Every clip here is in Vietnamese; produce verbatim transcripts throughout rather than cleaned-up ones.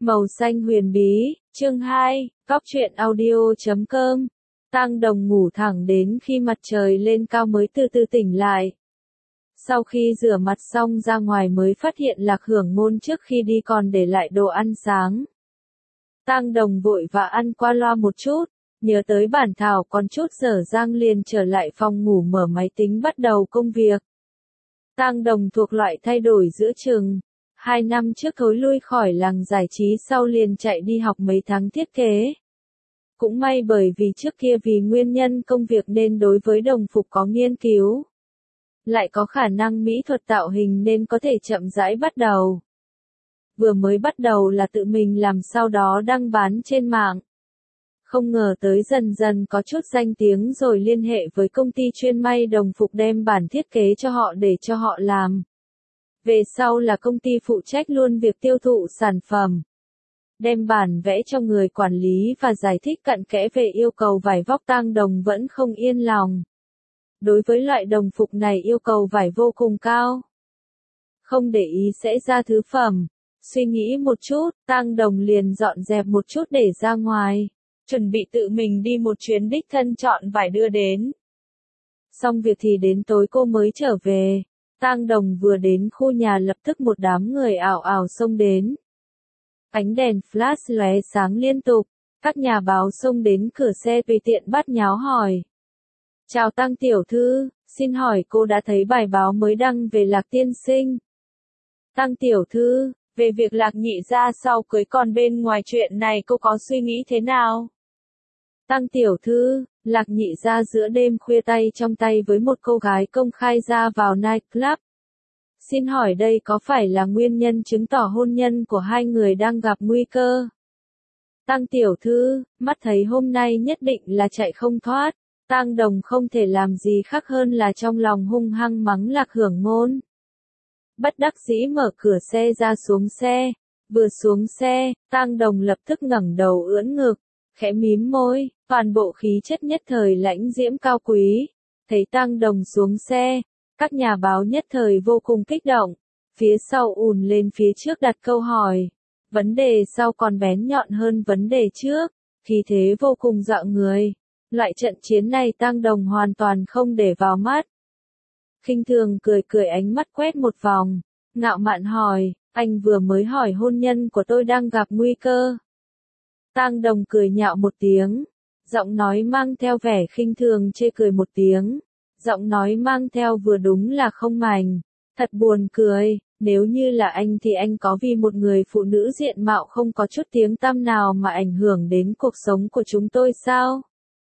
Màu xanh huyền bí, chương hai, Cóc truyện audio chấm com. Tang Đồng ngủ thẳng đến khi mặt trời lên cao mới từ từ tỉnh lại. Sau khi rửa mặt xong ra ngoài mới phát hiện Lạc Hưởng Ngôn trước khi đi còn để lại đồ ăn sáng. Tang Đồng vội vã ăn qua loa một chút, nhớ tới bản thảo còn chút dở dang liền trở lại phòng ngủ mở máy tính bắt đầu công việc. Tang Đồng thuộc loại thay đổi giữa chừng. Hai năm trước thối lui khỏi làng giải trí sau liền chạy đi học mấy tháng thiết kế. Cũng may bởi vì trước kia vì nguyên nhân công việc nên đối với đồng phục có nghiên cứu. Lại có khả năng mỹ thuật tạo hình nên có thể chậm rãi bắt đầu. Vừa mới bắt đầu là tự mình làm sau đó đăng bán trên mạng. Không ngờ tới dần dần có chút danh tiếng rồi liên hệ với công ty chuyên may đồng phục đem bản thiết kế cho họ để cho họ làm. Về sau là công ty phụ trách luôn việc tiêu thụ sản phẩm. Đem bản vẽ cho người quản lý và giải thích cặn kẽ về yêu cầu vải vóc. Tang Đồng vẫn không yên lòng. Đối với loại đồng phục này yêu cầu vải vô cùng cao. Không để ý sẽ ra thứ phẩm. Suy nghĩ một chút, Tang Đồng liền dọn dẹp một chút để ra ngoài. Chuẩn bị tự mình đi một chuyến đích thân chọn vải đưa đến. Xong việc thì đến tối cô mới trở về. Tang Đồng vừa đến khu nhà lập tức một đám người ảo ảo xông đến. Ánh đèn flash lóe sáng liên tục, các nhà báo xông đến cửa xe tùy tiện bắt nháo hỏi. Chào Tang tiểu thư, xin hỏi cô đã thấy bài báo mới đăng về Lạc tiên sinh? Tang tiểu thư, về việc Lạc nhị gia sau cưới con bên ngoài chuyện này cô có suy nghĩ thế nào? Tang tiểu thư, Lạc nhị gia giữa đêm khuya tay trong tay với một cô gái công khai ra vào nightclub. Xin hỏi đây có phải là nguyên nhân chứng tỏ hôn nhân của hai người đang gặp nguy cơ? Tang tiểu thư, mắt thấy hôm nay nhất định là chạy không thoát. Tang Đồng không thể làm gì khác hơn là trong lòng hung hăng mắng Lạc Hưởng Ngôn. Bất đắc dĩ mở cửa xe ra xuống xe. Vừa xuống xe, Tang Đồng lập tức ngẩng đầu ưỡn ngực, khẽ mím môi, toàn bộ khí chất nhất thời lãnh diễm cao quý. Thấy Tang Đồng xuống xe, các nhà báo nhất thời vô cùng kích động, phía sau ùn lên phía trước đặt câu hỏi. Vấn đề sau còn bén nhọn hơn vấn đề trước, khí thế vô cùng dọa người. Loại trận chiến này Tang Đồng hoàn toàn không để vào mắt. Khinh thường cười cười ánh mắt quét một vòng, ngạo mạn hỏi, anh vừa mới hỏi hôn nhân của tôi đang gặp nguy cơ. Tang Đồng cười nhạo một tiếng, giọng nói mang theo vẻ khinh thường chê cười một tiếng, giọng nói mang theo vừa đúng là không mảnh, thật buồn cười, nếu như là anh thì anh có vì một người phụ nữ diện mạo không có chút tiếng tăm nào mà ảnh hưởng đến cuộc sống của chúng tôi sao?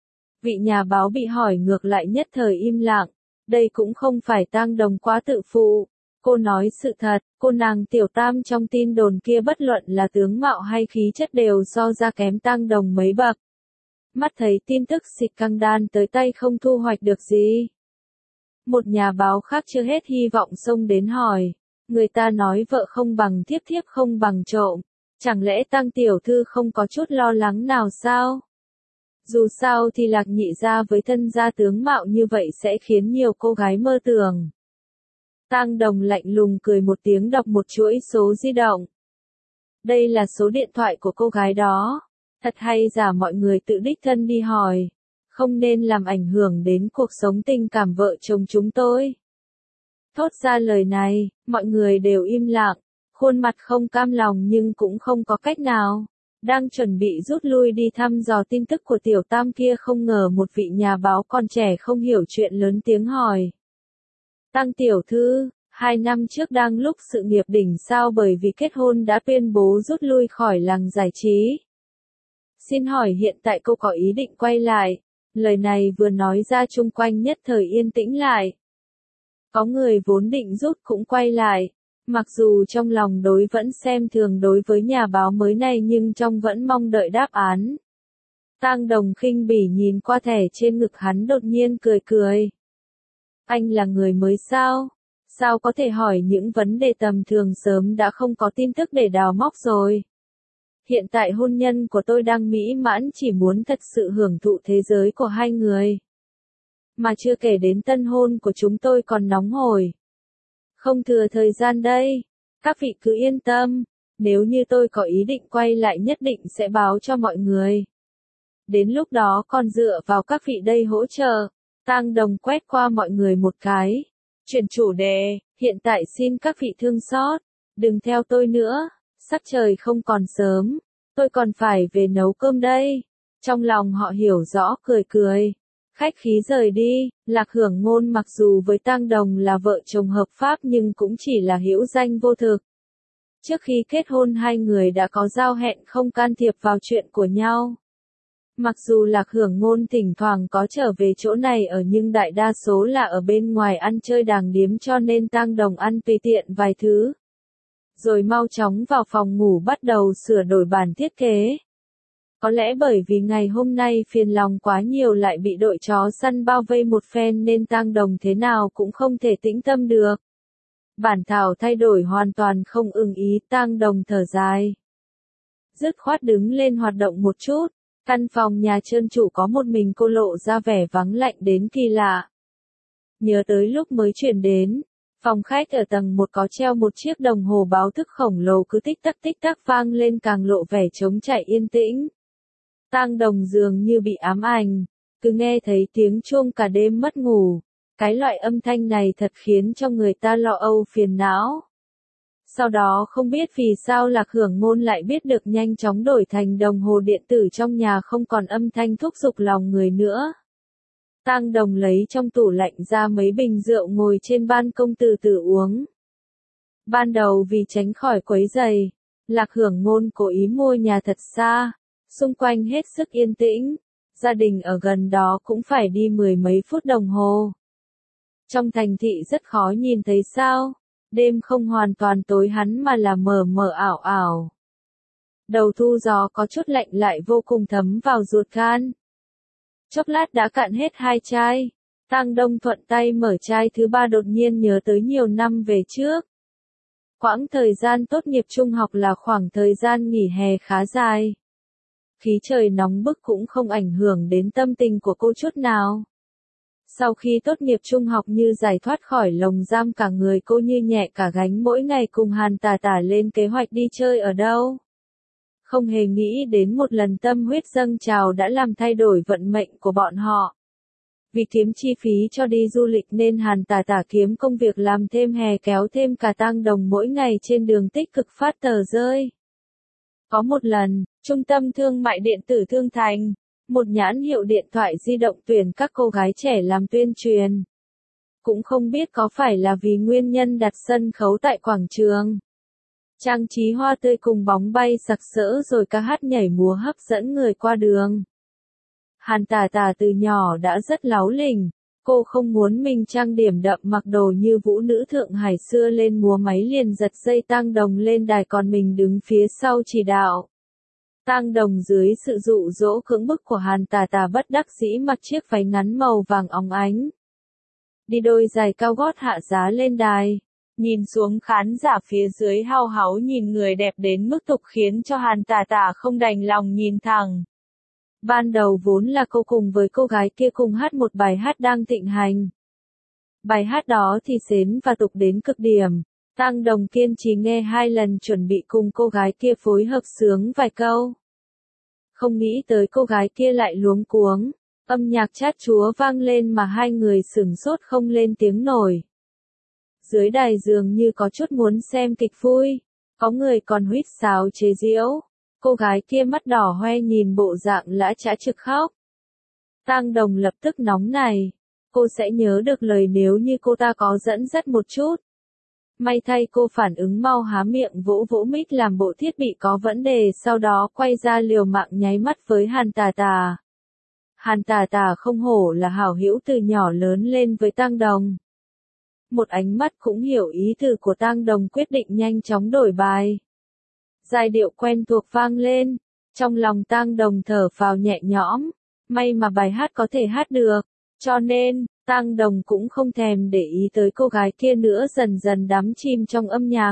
Vị nhà báo bị hỏi ngược lại nhất thời im lặng, đây cũng không phải Tang Đồng quá tự phụ. Cô nói sự thật, cô nàng tiểu tam trong tin đồn kia bất luận là tướng mạo hay khí chất đều so ra kém Tang Đồng mấy bậc. Mắt thấy tin tức xịt căng đan tới tay không thu hoạch được gì. Một nhà báo khác chưa hết hy vọng xông đến hỏi, người ta nói vợ không bằng thiếp thiếp không bằng trộm, chẳng lẽ Tang tiểu thư không có chút lo lắng nào sao? Dù sao thì Lạc nhị gia với thân gia tướng mạo như vậy sẽ khiến nhiều cô gái mơ tưởng. Tang Đồng lạnh lùng cười một tiếng đọc một chuỗi số di động. Đây là số điện thoại của cô gái đó. Thật hay giả mọi người tự đích thân đi hỏi. Không nên làm ảnh hưởng đến cuộc sống tình cảm vợ chồng chúng tôi. Thốt ra lời này, mọi người đều im lặng, khuôn mặt không cam lòng nhưng cũng không có cách nào. Đang chuẩn bị rút lui đi thăm dò tin tức của tiểu tam kia không ngờ một vị nhà báo còn trẻ không hiểu chuyện lớn tiếng hỏi. Tang tiểu thư, hai năm trước đang lúc sự nghiệp đỉnh sao bởi vì kết hôn đã tuyên bố rút lui khỏi làng giải trí. Xin hỏi hiện tại cô có ý định quay lại? Lời này vừa nói ra chung quanh nhất thời yên tĩnh lại. Có người vốn định rút cũng quay lại. Mặc dù trong lòng đối vẫn xem thường đối với nhà báo mới này nhưng trong vẫn mong đợi đáp án. Tang Đồng khinh bỉ nhìn qua thẻ trên ngực hắn đột nhiên cười cười. Anh là người mới sao? Sao có thể hỏi những vấn đề tầm thường sớm đã không có tin tức để đào móc rồi? Hiện tại hôn nhân của tôi đang mỹ mãn chỉ muốn thật sự hưởng thụ thế giới của hai người. Mà chưa kể đến tân hôn của chúng tôi còn nóng hổi. Không thừa thời gian đây. Các vị cứ yên tâm. Nếu như tôi có ý định quay lại nhất định sẽ báo cho mọi người. Đến lúc đó còn dựa vào các vị đây hỗ trợ. Tang Đồng quét qua mọi người một cái. Chuyển chủ đề, hiện tại xin các vị thương xót, đừng theo tôi nữa, sắc trời không còn sớm, tôi còn phải về nấu cơm đây. Trong lòng họ hiểu rõ cười cười. Khách khí rời đi, Lạc Hưởng Ngôn mặc dù với Tang Đồng là vợ chồng hợp pháp nhưng cũng chỉ là hữu danh vô thực. Trước khi kết hôn hai người đã có giao hẹn không can thiệp vào chuyện của nhau. Mặc dù Lạc Hưởng Ngôn thỉnh thoảng có trở về chỗ này ở nhưng đại đa số là ở bên ngoài ăn chơi đàng điếm cho nên Tang Đồng ăn tùy tiện vài thứ. Rồi mau chóng vào phòng ngủ bắt đầu sửa đổi bản thiết kế. Có lẽ bởi vì ngày hôm nay phiền lòng quá nhiều lại bị đội chó săn bao vây một phen nên Tang Đồng thế nào cũng không thể tĩnh tâm được. Bản thảo thay đổi hoàn toàn không ưng ý, Tang Đồng thở dài. Dứt khoát đứng lên hoạt động một chút. Căn phòng nhà trơn trụ có một mình cô lộ ra vẻ vắng lạnh đến kỳ lạ. Nhớ tới lúc mới chuyển đến, phòng khách ở tầng một có treo một chiếc đồng hồ báo thức khổng lồ cứ tích tắc tích tắc vang lên càng lộ vẻ trống trải yên tĩnh. Tang Đồng dường như bị ám ảnh, cứ nghe thấy tiếng chuông cả đêm mất ngủ. Cái loại âm thanh này thật khiến cho người ta lo âu phiền não. Sau đó không biết vì sao Lạc Hưởng Ngôn lại biết được nhanh chóng đổi thành đồng hồ điện tử trong nhà không còn âm thanh thúc giục lòng người nữa. Tang Đồng lấy trong tủ lạnh ra mấy bình rượu ngồi trên ban công từ từ uống. Ban đầu vì tránh khỏi quấy rầy, Lạc Hưởng Ngôn cố ý mua nhà thật xa, xung quanh hết sức yên tĩnh, gia đình ở gần đó cũng phải đi mười mấy phút đồng hồ. Trong thành thị rất khó nhìn thấy sao. Đêm không hoàn toàn tối hắn mà là mờ mờ ảo ảo. Đầu thu gió có chút lạnh lại vô cùng thấm vào ruột gan. Chốc lát đã cạn hết hai chai. Tang Đông thuận tay mở chai thứ ba đột nhiên nhớ tới nhiều năm về trước. Quãng thời gian tốt nghiệp trung học là khoảng thời gian nghỉ hè khá dài. Khí trời nóng bức cũng không ảnh hưởng đến tâm tình của cô chút nào. Sau khi tốt nghiệp trung học như giải thoát khỏi lồng giam cả người cô như nhẹ cả gánh mỗi ngày cùng Hàn Tà Tà lên kế hoạch đi chơi ở đâu. Không hề nghĩ đến một lần tâm huyết dâng trào đã làm thay đổi vận mệnh của bọn họ. Vì kiếm chi phí cho đi du lịch nên Hàn Tà Tà kiếm công việc làm thêm hè kéo thêm cả Tang Đồng mỗi ngày trên đường tích cực phát tờ rơi. Có một lần, Trung tâm Thương mại Điện tử Thương Thành, một nhãn hiệu điện thoại di động tuyển các cô gái trẻ làm tuyên truyền. Cũng không biết có phải là vì nguyên nhân đặt sân khấu tại quảng trường. Trang trí hoa tươi cùng bóng bay sặc sỡ rồi ca hát nhảy múa hấp dẫn người qua đường. Hàn Tà Tà từ nhỏ đã rất láu lỉnh, cô không muốn mình trang điểm đậm mặc đồ như vũ nữ Thượng Hải xưa lên múa máy liền giật dây Tang Đồng lên đài còn mình đứng phía sau chỉ đạo. Tang Đồng dưới sự dụ dỗ cưỡng bức của Hàn Tà Tà bất đắc dĩ mặc chiếc váy ngắn màu vàng óng ánh. Đi đôi giày cao gót hạ giá lên đài. Nhìn xuống khán giả phía dưới hao háo nhìn người đẹp đến mức tục khiến cho Hàn Tà Tà không đành lòng nhìn thẳng. Ban đầu vốn là cô cùng với cô gái kia cùng hát một bài hát đang thịnh hành. Bài hát đó thì sến và tục đến cực điểm. Tang Đồng kiên trì nghe hai lần chuẩn bị cùng cô gái kia phối hợp sướng vài câu. Không nghĩ tới cô gái kia lại luống cuống. Âm nhạc chát chúa vang lên mà hai người sửng sốt không lên tiếng nổi. Dưới đài dường như có chút muốn xem kịch vui. Có người còn huýt sáo chế giễu. Cô gái kia mắt đỏ hoe nhìn bộ dạng lã chã trực khóc. Tang Đồng lập tức nóng này. Cô sẽ nhớ được lời nếu như cô ta có dẫn dắt một chút. May thay cô phản ứng mau há miệng vỗ vỗ mic làm bộ thiết bị có vấn đề sau đó quay ra liều mạng nháy mắt với Hàn Tà Tà. Hàn Tà Tà không hổ là hảo hữu từ nhỏ lớn lên với Tang Đồng. Một ánh mắt cũng hiểu ý từ của Tang Đồng quyết định nhanh chóng đổi bài. Giai điệu quen thuộc vang lên, trong lòng Tang Đồng thở phào nhẹ nhõm, may mà bài hát có thể hát được, cho nên, Tang Đồng cũng không thèm để ý tới cô gái kia nữa dần dần đắm chìm trong âm nhạc.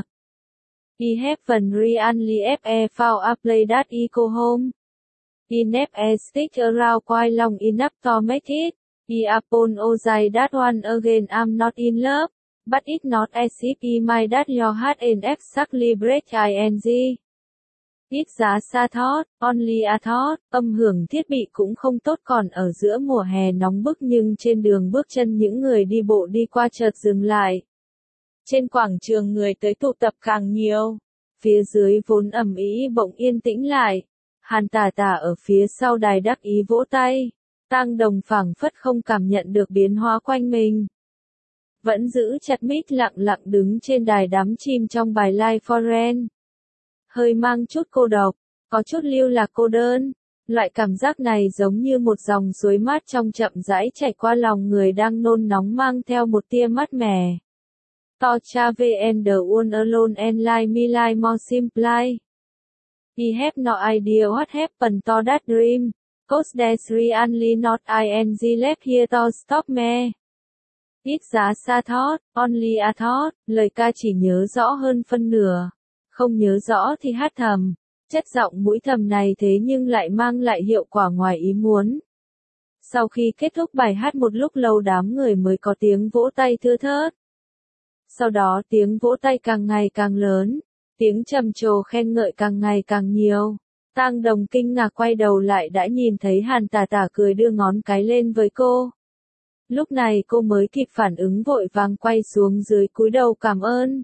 I haven't really ever found a place that I go home. I never stick around quite long enough to make it. I apologize that one again I'm not in love. But it not as if he might that your heart and exactly break ing. Ít giá xa thought, only a thought, âm hưởng thiết bị cũng không tốt còn ở giữa mùa hè nóng bức nhưng trên đường bước chân những người đi bộ đi qua chợt dừng lại. Trên quảng trường người tới tụ tập càng nhiều. Phía dưới vốn ầm ĩ bỗng yên tĩnh lại. Hàn Tả Tả ở phía sau đài đắc ý vỗ tay. Tang Đồng phảng phất không cảm nhận được biến hóa quanh mình. Vẫn giữ chặt mít lặng lặng đứng trên đài đắm chìm trong bài Life Foreign. Hơi mang chút cô độc, có chút lưu lạc cô đơn. Loại cảm giác này giống như một dòng suối mát trong chậm rãi chảy qua lòng người đang nôn nóng mang theo một tia mát mẻ. To cha vn the one alone and like me like more simple. He have no idea what happened to that dream. Cause there's really not ing left here to stop me. Ít giá xa thought, only a thought, lời ca chỉ nhớ rõ hơn phân nửa. Không nhớ rõ thì hát thầm. Chất giọng mũi thầm này thế nhưng lại mang lại hiệu quả ngoài ý muốn. Sau khi kết thúc bài hát một lúc lâu đám người mới có tiếng vỗ tay thưa thớt. Sau đó tiếng vỗ tay càng ngày càng lớn, tiếng trầm trồ khen ngợi càng ngày càng nhiều. Tang Đồng kinh ngạc quay đầu lại đã nhìn thấy Hàn Tả Tả cười đưa ngón cái lên với cô. Lúc này cô mới kịp phản ứng vội vàng quay xuống dưới cúi đầu cảm ơn.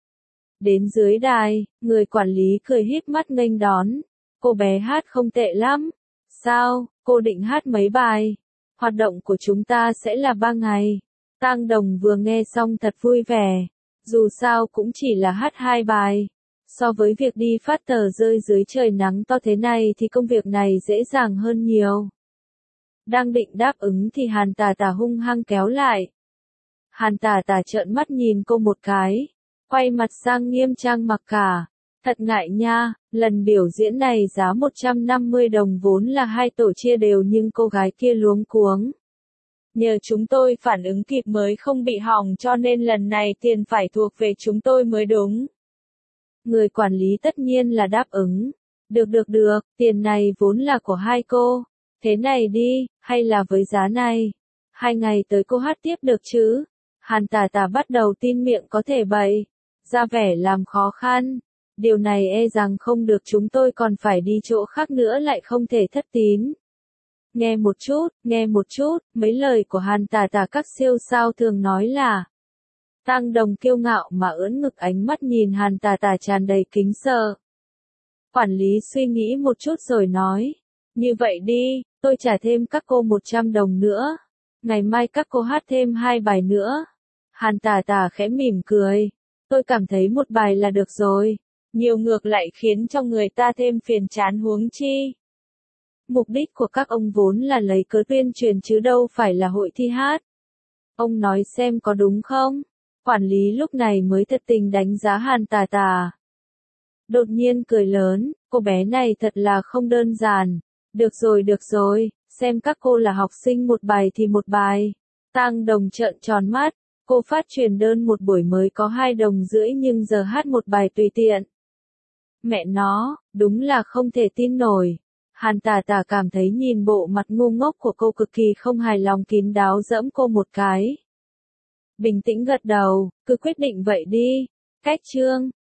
Đến dưới đài, người quản lý cười híp mắt nghênh đón. Cô bé hát không tệ lắm. Sao, cô định hát mấy bài? Hoạt động của chúng ta sẽ là ba ngày. Tang Đồng vừa nghe xong thật vui vẻ. Dù sao cũng chỉ là hát hai bài. So với việc đi phát tờ rơi dưới trời nắng to thế này thì công việc này dễ dàng hơn nhiều. Đang định đáp ứng thì Hàn Tả Tả hung hăng kéo lại. Hàn Tả Tả trợn mắt nhìn cô một cái. Quay mặt sang nghiêm trang mặc cả. Thật ngại nha, lần biểu diễn này giá một trăm năm mươi đồng vốn là hai tổ chia đều nhưng cô gái kia luống cuống. Nhờ chúng tôi phản ứng kịp mới không bị hỏng cho nên lần này tiền phải thuộc về chúng tôi mới đúng. Người quản lý tất nhiên là đáp ứng. Được được được, tiền này vốn là của hai cô. Thế này đi, hay là với giá này? Hai ngày tới cô hát tiếp được chứ? Hàn Tả Tả bắt đầu tin miệng có thể bậy. Ra vẻ làm khó khăn. Điều này e rằng không được chúng tôi còn phải đi chỗ khác nữa lại không thể thất tín. Nghe một chút, nghe một chút, mấy lời của Hàn Tả Tả các siêu sao thường nói là. Tang Đồng kiêu ngạo mà ưỡn ngực ánh mắt nhìn Hàn Tả Tả tràn đầy kính sợ. Quản lý suy nghĩ một chút rồi nói. Như vậy đi, tôi trả thêm các cô một trăm đồng nữa. Ngày mai các cô hát thêm hai bài nữa. Hàn Tả Tả khẽ mỉm cười. Tôi cảm thấy một bài là được rồi. Nhiều ngược lại khiến cho người ta thêm phiền chán huống chi. Mục đích của các ông vốn là lấy cớ tuyên truyền chứ đâu phải là hội thi hát. Ông nói xem có đúng không? Quản lý lúc này mới thật tình đánh giá Hàn Tả Tả. Đột nhiên cười lớn, cô bé này thật là không đơn giản. Được rồi được rồi, xem các cô là học sinh một bài thì một bài. Tang Đồng trợn tròn mắt, cô phát truyền đơn một buổi mới có hai đồng rưỡi nhưng giờ hát một bài tùy tiện. Mẹ nó, đúng là không thể tin nổi. Hàn Tả Tả cảm thấy nhìn bộ mặt ngu ngốc của cô cực kỳ không hài lòng kín đáo giẫm cô một cái. Bình tĩnh gật đầu, cứ quyết định vậy đi. Cách chương